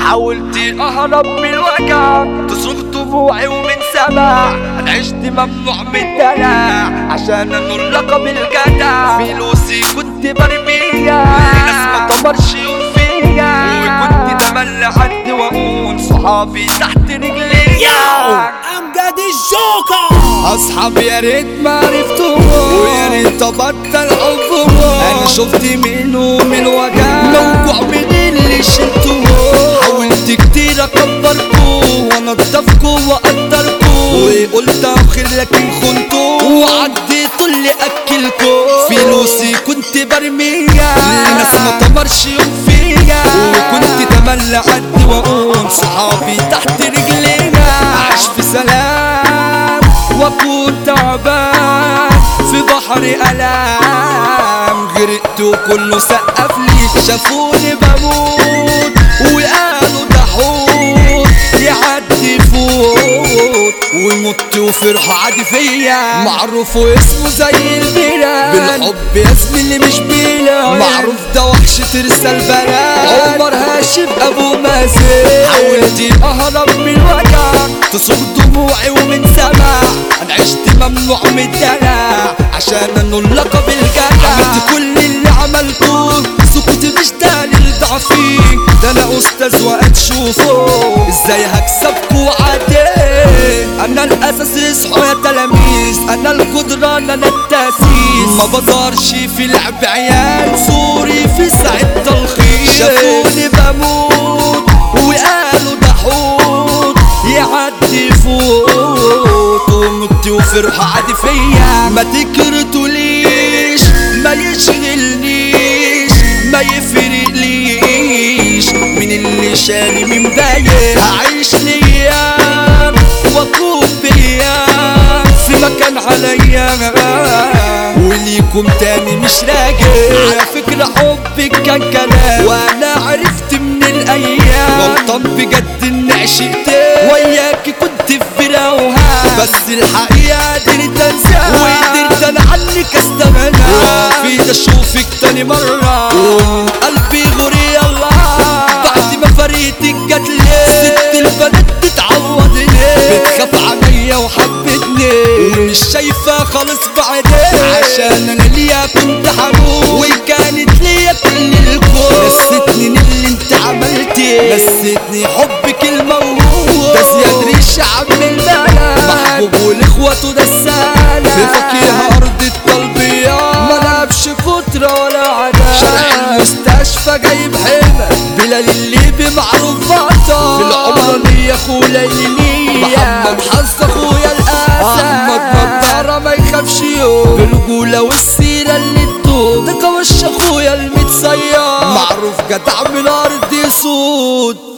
حاولت اهرب من الوجع تصرخ دموعي ومن سمع انا عشت ممنوع من الدلع عشان انول لقب الجدع فلوسي كنت برميها ناس ما تمرش يوم فيا وكنت تملى عندي واقول صحابي تحت رجليا امجد الجوكر. اصحاب يا ريت ما عرفتهم ويا ريت ابطل حبهم انا شفت منهم الوجع موجوع من اللي شلتهم حاولت كتير اكبركم وانضفكم واقدركم وقلت اخر لكن خنتم وعديتوا اللي اكلكم فلوسي كنت برميها الناس ما تمرش يوم فيا وكنت تملى عدي واقول صحابي تحت رجلينا اعيش في سلام واكون تعبان في بحر الام غرقت وكله سقف لي شافوني بموت وقالوا ده حوت يعدي فوت ومت وفرحوا عادي فيا معروف واسمه زي البلاد بالحب اسم اللي مش بلاد معروف ده وحش ترسى البلد عمر هاشم ابو مازن حاولت اهرب من الوجع تصرخ دموعي ومن سمع انا عشت ممنوع من الدلع عشان انول لقب الجدع عملت كل اللي عملته سكوت مش دليل ضعفي ده انا استاذ وقت شوفوا ازاي هكسبكوا عادي انا الاساس اصحوا يا تلاميذ انا الجدران انا التاسيس ما بظهرش في لعب عيال سوري في ساعة تلخيص شافوني بموت وقالوا ده حوت يعدي فوت ومت وفرحة عادي فيا ما تكرتوليش ما يشغلنيش ما يفرقليش من اللي شاني من باين هعيش ليام واكون بيام في مكان عليا وليكم تاني مش راجع على فكرة حبك كان كلام وانا عرفت من الايام غلطان بجد اني عشقت وياكي كنت في بلاوها بس الحقيقة قدرت انساها وقدرت انا عنك استغنى في ده اشوفك تاني مرة قلبي غوري الله بعد ما فريتك جاتلي ست البنات بتعوض ليه بتخاف عليا وحبتني ومش شايفة خالص بعدين عشان انا ليا كنت حروق وكانت ليا كل الكون نسيتني اللي انت عملتي نسيتني حبك الموهوب ده زياد ريش عم البلد محبوب والاخوة ده السلام في فكيها ارض الطلبية ما لعبش فترة ولا عدا شارع المستشفى جايب حمى بلال الليبي معروف بطل في العمرانية اخو ليلية محمد حظ اخويا الاسد احمد نضارة ما يخافش يوم بالرجولة والسيرة اللي تدوم ده كوش اخويا المتصير معروف جدع من ارض سود